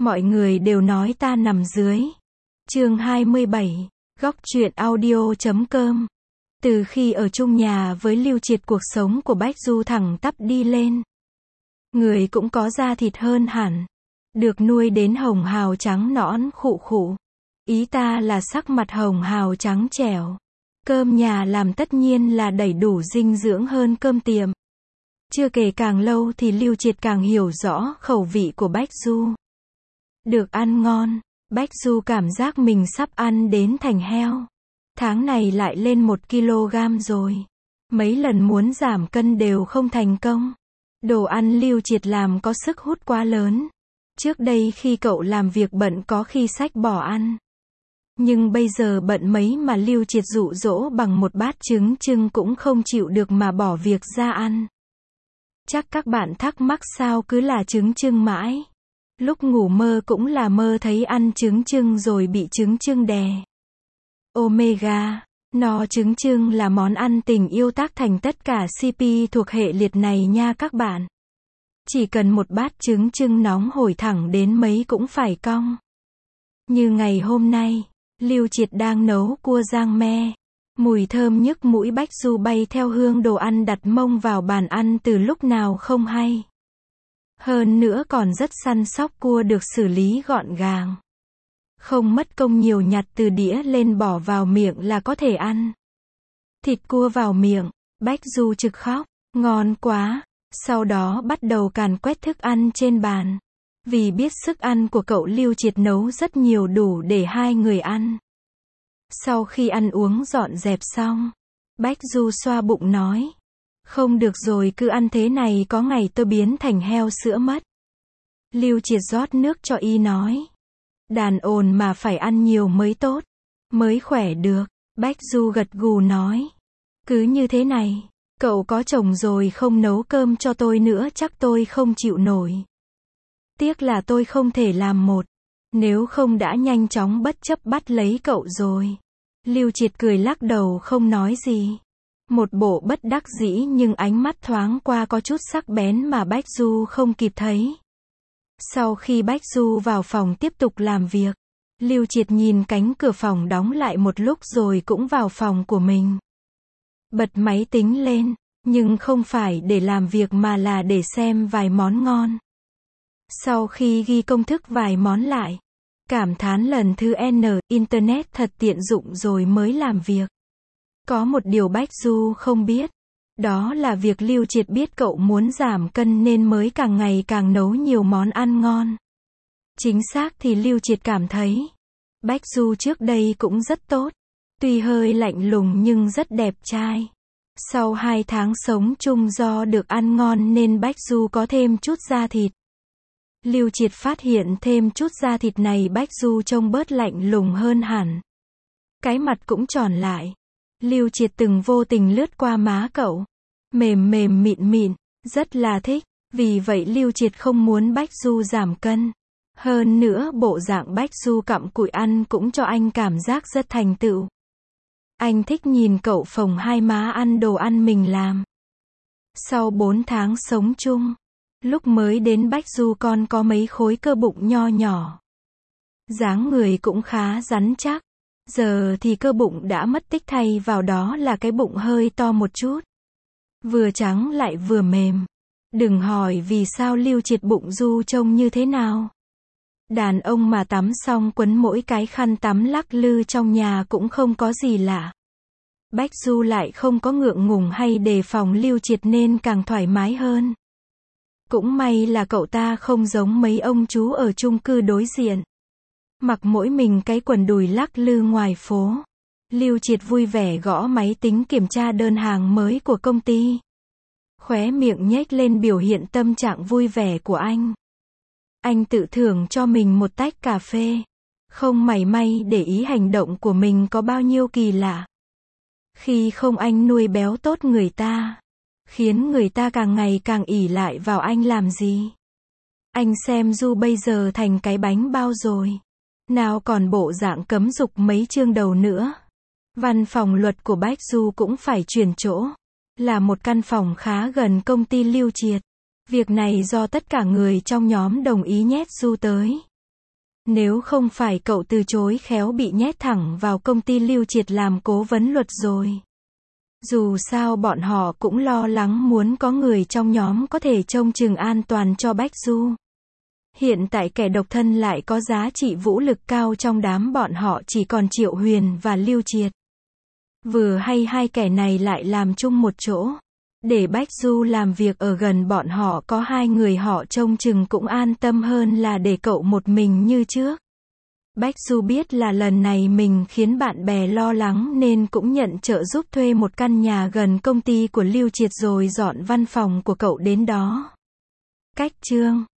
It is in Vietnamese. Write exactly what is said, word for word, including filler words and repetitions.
Mọi người đều nói ta nằm dưới. Chương hai mươi bảy, góc truyện audio chấm com. Từ khi ở chung nhà với Lưu Triệt, cuộc sống của Bách Du thẳng tắp đi lên. Người cũng có da thịt hơn hẳn. Được nuôi đến hồng hào trắng nõn khụ khụ. Ý ta là sắc mặt hồng hào trắng trẻo. Cơm nhà làm tất nhiên là đầy đủ dinh dưỡng hơn cơm tiệm. Chưa kể càng lâu thì Lưu Triệt càng hiểu rõ khẩu vị của Bách Du. Được ăn ngon, Bách Du cảm giác mình sắp ăn đến thành heo. Tháng này lại lên một ki lô gam rồi. Mấy lần muốn giảm cân đều không thành công. Đồ ăn Lưu Triệt làm có sức hút quá lớn. Trước đây khi cậu làm việc bận có khi xách bỏ ăn. Nhưng bây giờ bận mấy mà Lưu Triệt dụ dỗ bằng một bát trứng chưng cũng không chịu được mà bỏ việc ra ăn. Chắc các bạn thắc mắc sao cứ là trứng chưng mãi. Lúc ngủ mơ cũng là mơ thấy ăn trứng chưng rồi bị trứng chưng đè. Omega, no trứng chưng là món ăn tình yêu tác thành tất cả xê pê thuộc hệ liệt này nha các bạn. Chỉ cần một bát trứng chưng nóng hổi thẳng đến mấy cũng phải cong. Như ngày hôm nay, Lưu Triệt đang nấu cua rang me. Mùi thơm nhức mũi Bách Du bay theo hương đồ ăn đặt mông vào bàn ăn từ lúc nào không hay. Hơn nữa còn rất săn sóc cua được xử lý gọn gàng. Không mất công nhiều, nhặt từ đĩa lên bỏ vào miệng là có thể ăn. Thịt cua vào miệng, Bách Du trực khóc, ngon quá. Sau đó bắt đầu càn quét thức ăn trên bàn. Vì biết sức ăn của cậu Lưu Triệt nấu rất nhiều đủ để hai người ăn. Sau khi ăn uống dọn dẹp xong, Bách Du xoa bụng nói. Không được rồi, cứ ăn thế này có ngày tôi biến thành heo sữa mất. Lưu Triệt rót nước cho y nói. Đàn ồn mà phải ăn nhiều mới tốt, mới khỏe được. Bách Du gật gù nói. Cứ như thế này, cậu có chồng rồi không nấu cơm cho tôi nữa chắc tôi không chịu nổi. Tiếc là tôi không thể làm một. Nếu không đã nhanh chóng bất chấp bắt lấy cậu rồi. Lưu Triệt cười lắc đầu không nói gì. Một bộ bất đắc dĩ nhưng ánh mắt thoáng qua có chút sắc bén mà Bách Du không kịp thấy. Sau khi Bách Du vào phòng tiếp tục làm việc, Lưu Triệt nhìn cánh cửa phòng đóng lại một lúc rồi cũng vào phòng của mình. Bật máy tính lên, nhưng không phải để làm việc mà là để xem vài món ngon. Sau khi ghi công thức vài món lại, cảm thán lần thứ N, Internet thật tiện dụng rồi mới làm việc. Có một điều Bách Du không biết, đó là việc Lưu Triệt biết cậu muốn giảm cân nên mới càng ngày càng nấu nhiều món ăn ngon. Chính xác thì Lưu Triệt cảm thấy, Bách Du trước đây cũng rất tốt, tuy hơi lạnh lùng nhưng rất đẹp trai. Sau hai tháng sống chung do được ăn ngon nên Bách Du có thêm chút da thịt. Lưu Triệt phát hiện thêm chút da thịt này Bách Du trông bớt lạnh lùng hơn hẳn. Cái mặt cũng tròn lại. Lưu Triệt từng vô tình lướt qua má cậu. Mềm mềm mịn mịn, rất là thích. Vì vậy Lưu Triệt không muốn Bách Du giảm cân. Hơn nữa bộ dạng Bách Du cặm cụi ăn cũng cho anh cảm giác rất thành tựu. Anh thích nhìn cậu phồng hai má ăn đồ ăn mình làm. Sau bốn tháng sống chung, lúc mới đến Bách Du còn có mấy khối cơ bụng nho nhỏ. Dáng người cũng khá rắn chắc. Giờ thì cơ bụng đã mất tích, thay vào đó là cái bụng hơi to một chút. Vừa trắng lại vừa mềm. Đừng hỏi vì sao Lưu Triệt bụng Du trông như thế nào. Đàn ông mà tắm xong quấn mỗi cái khăn tắm lắc lư trong nhà cũng không có gì lạ. Bách Du lại không có ngượng ngùng hay đề phòng Lưu Triệt nên càng thoải mái hơn. Cũng may là cậu ta không giống mấy ông chú ở chung cư đối diện. Mặc mỗi mình cái quần đùi lắc lư ngoài phố. Lưu Triệt vui vẻ gõ máy tính kiểm tra đơn hàng mới của công ty. Khóe miệng nhếch lên biểu hiện tâm trạng vui vẻ của anh. Anh tự thưởng cho mình một tách cà phê. Không mảy may để ý hành động của mình có bao nhiêu kỳ lạ. Khi không anh nuôi béo tốt người ta. Khiến người ta càng ngày càng ỷ lại vào anh làm gì. Anh xem Du bây giờ thành cái bánh bao rồi. Nào còn bộ dạng cấm dục mấy chương đầu nữa. Văn phòng luật của Bách Du cũng phải chuyển chỗ. Là một căn phòng khá gần công ty Lưu Triệt. Việc này do tất cả người trong nhóm đồng ý nhét Du tới. Nếu không phải cậu từ chối khéo bị nhét thẳng vào công ty Lưu Triệt làm cố vấn luật rồi. Dù sao bọn họ cũng lo lắng muốn có người trong nhóm có thể trông chừng an toàn cho Bách Du. Hiện tại kẻ độc thân lại có giá trị vũ lực cao trong đám bọn họ chỉ còn Triệu Huyền và Lưu Triệt. Vừa hay hai kẻ này lại làm chung một chỗ. Để Bách Du làm việc ở gần bọn họ có hai người họ trông chừng cũng an tâm hơn là để cậu một mình như trước. Bách Du biết là lần này mình khiến bạn bè lo lắng nên cũng nhận trợ giúp thuê một căn nhà gần công ty của Lưu Triệt rồi dọn văn phòng của cậu đến đó. Cách chương